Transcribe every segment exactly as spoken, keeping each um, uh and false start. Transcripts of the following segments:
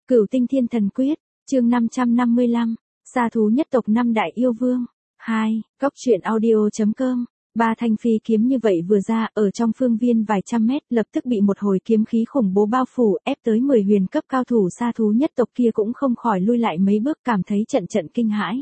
Cửu Tinh Thiên Thần Quyết, chương năm trăm năm mươi lăm, Sa thú nhất tộc năm đại yêu vương. hai. Cốc truyện audio.com. Ba thanh phi kiếm như vậy vừa ra, ở trong phương viên vài trăm mét, lập tức bị một hồi kiếm khí khủng bố bao phủ, ép tới mười huyền cấp cao thủ sa thú nhất tộc kia cũng không khỏi lui lại mấy bước, cảm thấy trận trận kinh hãi.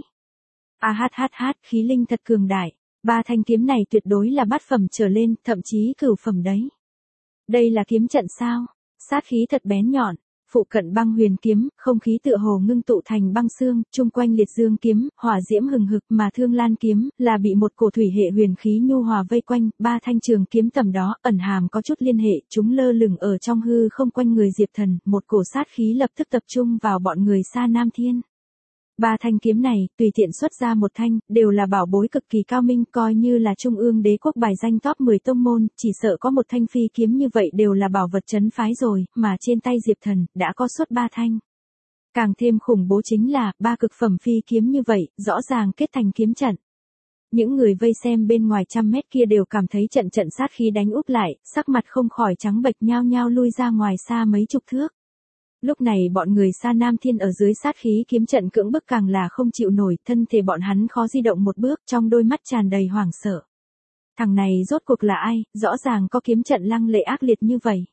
A hát hát hát, khí linh thật cường đại. Ba thanh kiếm này tuyệt đối là bát phẩm trở lên, thậm chí cửu phẩm đấy. Đây là kiếm trận sao? Sát khí thật bén nhọn. Phụ cận băng huyền kiếm, không khí tựa hồ ngưng tụ thành băng xương, chung quanh liệt dương kiếm, hỏa diễm hừng hực, mà thương lan kiếm, là bị một cổ thủy hệ huyền khí nhu hòa vây quanh, ba thanh trường kiếm tầm đó, ẩn hàm có chút liên hệ, chúng lơ lửng ở trong hư không quanh người Diệp Thần, một cổ sát khí lập tức tập trung vào bọn người Sa Nam Thiên. Ba thanh kiếm này, tùy tiện xuất ra một thanh, đều là bảo bối cực kỳ cao minh, coi như là trung ương đế quốc bài danh top mười tông môn, chỉ sợ có một thanh phi kiếm như vậy đều là bảo vật trấn phái rồi, mà trên tay Diệp Thần, đã có suốt ba thanh. Càng thêm khủng bố chính là, ba cực phẩm phi kiếm như vậy, rõ ràng kết thành kiếm trận. Những người vây xem bên ngoài trăm mét kia đều cảm thấy trận trận sát khí đánh úp lại, sắc mặt không khỏi trắng bệch nhao nhao lui ra ngoài xa mấy chục thước. Lúc này bọn người Sa Nam Thiên ở dưới sát khí kiếm trận cưỡng bức càng là không chịu nổi, thân thể bọn hắn khó di động một bước, trong đôi mắt tràn đầy hoảng sợ. Thằng này rốt cuộc là ai, rõ ràng có kiếm trận lăng lệ ác liệt như vậy.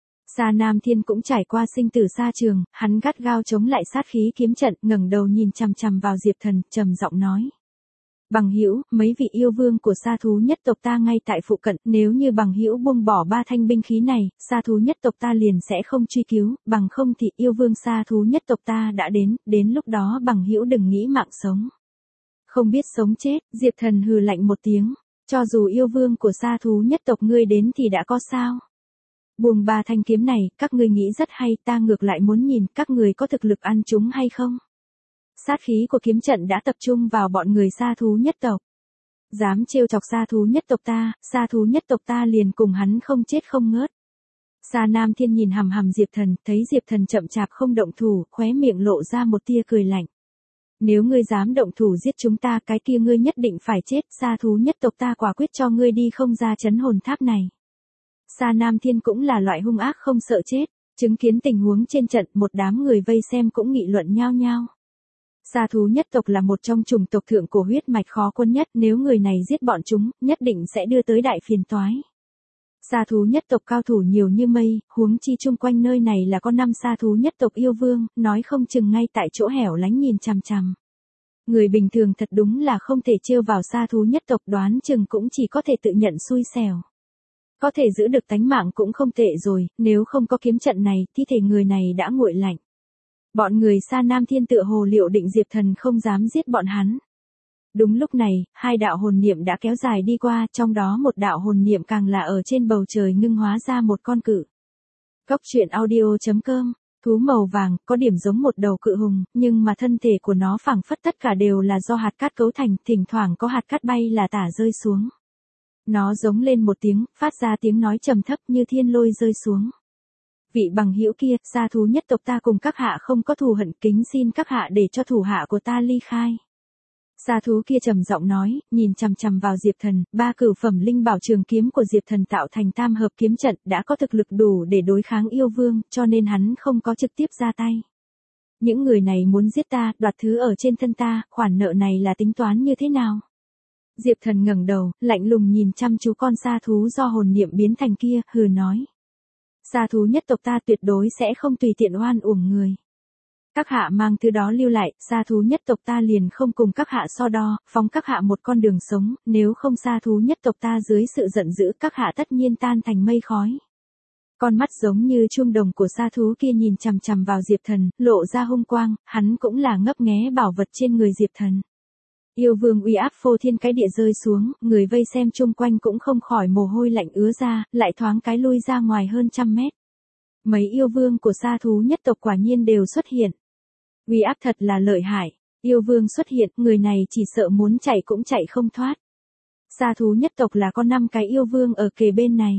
Sa Nam Thiên cũng trải qua sinh tử sa trường, hắn gắt gao chống lại sát khí kiếm trận, ngẩng đầu nhìn chằm chằm vào Diệp Thần, trầm giọng nói. Bằng hữu, mấy vị yêu vương của sa thú nhất tộc ta ngay tại phụ cận, nếu như bằng hữu buông bỏ ba thanh binh khí này, sa thú nhất tộc ta liền sẽ không truy cứu, bằng không thì yêu vương sa thú nhất tộc ta đã đến, đến lúc đó bằng hữu đừng nghĩ mạng sống. Không biết sống chết, Diệp Thần hừ lạnh một tiếng, cho dù yêu vương của sa thú nhất tộc ngươi đến thì đã có sao? Buông ba thanh kiếm này, các ngươi nghĩ rất hay, ta ngược lại muốn nhìn các người có thực lực ăn chúng hay không? Sát khí của kiếm trận đã tập trung vào bọn người sa thú nhất tộc. Dám trêu chọc sa thú nhất tộc ta, sa thú nhất tộc ta liền cùng hắn không chết không ngớt. Sa Nam Thiên nhìn hằm hằm Diệp Thần, thấy Diệp Thần chậm chạp không động thủ, khóe miệng lộ ra một tia cười lạnh. Nếu ngươi dám động thủ giết chúng ta, cái kia ngươi nhất định phải chết, sa thú nhất tộc ta quả quyết cho ngươi đi không ra trấn hồn tháp này. Sa Nam Thiên cũng là loại hung ác không sợ chết, chứng kiến tình huống trên trận, một đám người vây xem cũng nghị luận nhao nhao. Sa thú nhất tộc là một trong chủng tộc thượng cổ huyết mạch khó quân nhất, nếu người này giết bọn chúng, nhất định sẽ đưa tới đại phiền toái. Sa thú nhất tộc cao thủ nhiều như mây, huống chi chung quanh nơi này là có năm sa thú nhất tộc yêu vương, nói không chừng ngay tại chỗ hẻo lánh nhìn chằm chằm. Người bình thường thật đúng là không thể trêu vào sa thú nhất tộc, đoán chừng cũng chỉ có thể tự nhận xui xẻo. Có thể giữ được tánh mạng cũng không tệ rồi, nếu không có kiếm trận này, thi thể người này đã nguội lạnh. Bọn người Sa Nam Thiên tựa hồ liệu định Diệp Thần không dám giết bọn hắn. Đúng lúc này, hai đạo hồn niệm đã kéo dài đi qua, trong đó một đạo hồn niệm càng là ở trên bầu trời ngưng hóa ra một con cự. Cốc truyện audio.com. Thú màu vàng, có điểm giống một đầu cự hùng, nhưng mà thân thể của nó phảng phất tất cả đều là do hạt cát cấu thành, thỉnh thoảng có hạt cát bay là tả rơi xuống. Nó giống lên một tiếng, phát ra tiếng nói trầm thấp như thiên lôi rơi xuống. Vị bằng hữu kia, sa thú nhất tộc ta cùng các hạ không có thù hận, kính xin các hạ để cho thủ hạ của ta ly khai. Sa thú kia trầm giọng nói, nhìn chằm chằm vào Diệp Thần, ba cửu phẩm linh bảo trường kiếm của Diệp Thần tạo thành tam hợp kiếm trận, đã có thực lực đủ để đối kháng yêu vương, cho nên hắn không có trực tiếp ra tay. Những người này muốn giết ta, đoạt thứ ở trên thân ta, khoản nợ này là tính toán như thế nào? Diệp Thần ngẩng đầu, lạnh lùng nhìn chăm chú con sa thú do hồn niệm biến thành kia, hừ nói. Sa thú nhất tộc ta tuyệt đối sẽ không tùy tiện oan uổng người. Các hạ mang thứ đó lưu lại, sa thú nhất tộc ta liền không cùng các hạ so đo, phóng các hạ một con đường sống, nếu không sa thú nhất tộc ta dưới sự giận dữ các hạ tất nhiên tan thành mây khói. Con mắt giống như chuông đồng của sa thú kia nhìn chằm chằm vào Diệp Thần, lộ ra hung quang, hắn cũng là ngấp nghé bảo vật trên người Diệp Thần. Yêu vương uy áp phô thiên cái địa rơi xuống, người vây xem chung quanh cũng không khỏi mồ hôi lạnh ứa ra, lại thoáng cái lui ra ngoài hơn trăm mét. Mấy yêu vương của sa thú nhất tộc quả nhiên đều xuất hiện. Uy áp thật là lợi hại, yêu vương xuất hiện, người này chỉ sợ muốn chạy cũng chạy không thoát. Sa thú nhất tộc là có năm cái yêu vương ở kề bên này.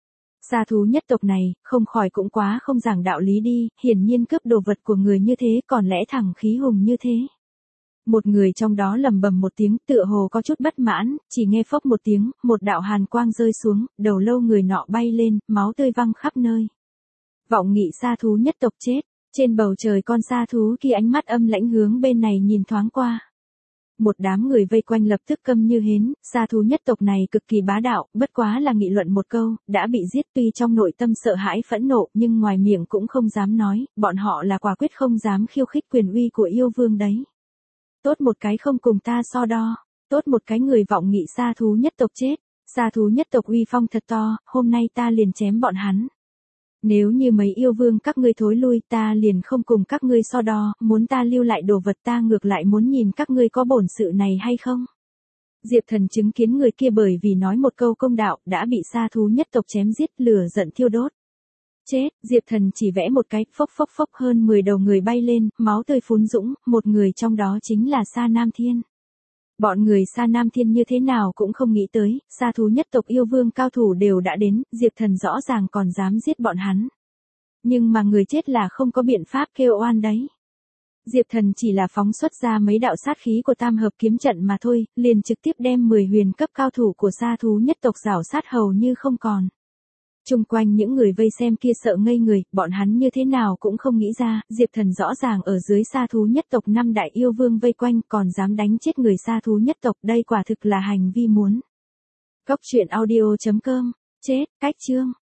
Sa thú nhất tộc này, không khỏi cũng quá không giảng đạo lý đi, hiển nhiên cướp đồ vật của người như thế còn lẽ thẳng khí hùng như thế. Một người trong đó lầm bầm một tiếng, tựa hồ có chút bất mãn, chỉ nghe phốc một tiếng, một đạo hàn quang rơi xuống, đầu lâu người nọ bay lên, máu tươi văng khắp nơi. Vọng nghị sa thú nhất tộc chết, Trên bầu trời con sa thú kia ánh mắt âm lãnh hướng bên này nhìn thoáng qua. Một đám người vây quanh lập tức câm như hến, sa thú nhất tộc này cực kỳ bá đạo, bất quá là nghị luận một câu, đã bị giết tuy trong nội tâm sợ hãi phẫn nộ nhưng ngoài miệng cũng không dám nói, bọn họ là quả quyết không dám khiêu khích quyền uy của yêu vương đấy. Tốt một cái không cùng ta so đo, tốt một cái người vọng nghị sa thú nhất tộc chết, sa thú nhất tộc uy phong thật to, hôm nay ta liền chém bọn hắn. Nếu như mấy yêu vương các ngươi thối lui ta liền không cùng các ngươi so đo, muốn ta lưu lại đồ vật ta ngược lại muốn nhìn các ngươi có bổn sự này hay không. Diệp Thần chứng kiến người kia bởi vì nói một câu công đạo đã bị sa thú nhất tộc chém giết, lửa giận thiêu đốt. Chết, Diệp Thần chỉ vẽ một cái, phốc phốc phốc hơn mười đầu người bay lên, máu tươi phún dũng, một người trong đó chính là Sa Nam Thiên. Bọn người Sa Nam Thiên như thế nào cũng không nghĩ tới, sa thú nhất tộc yêu vương cao thủ đều đã đến, Diệp Thần rõ ràng còn dám giết bọn hắn. Nhưng mà người chết là không có biện pháp kêu oan đấy. Diệp Thần chỉ là phóng xuất ra mấy đạo sát khí của tam hợp kiếm trận mà thôi, liền trực tiếp đem mười huyền cấp cao thủ của sa thú nhất tộc rảo sát hầu như không còn. Chung quanh những người vây xem kia sợ ngây người, bọn hắn như thế nào cũng không nghĩ ra, Diệp Thần rõ ràng ở dưới sa thú nhất tộc năm đại yêu vương vây quanh còn dám đánh chết người sa thú nhất tộc, đây quả thực là hành vi muốn. Cốc truyện audio chấm com, chết, cách chương.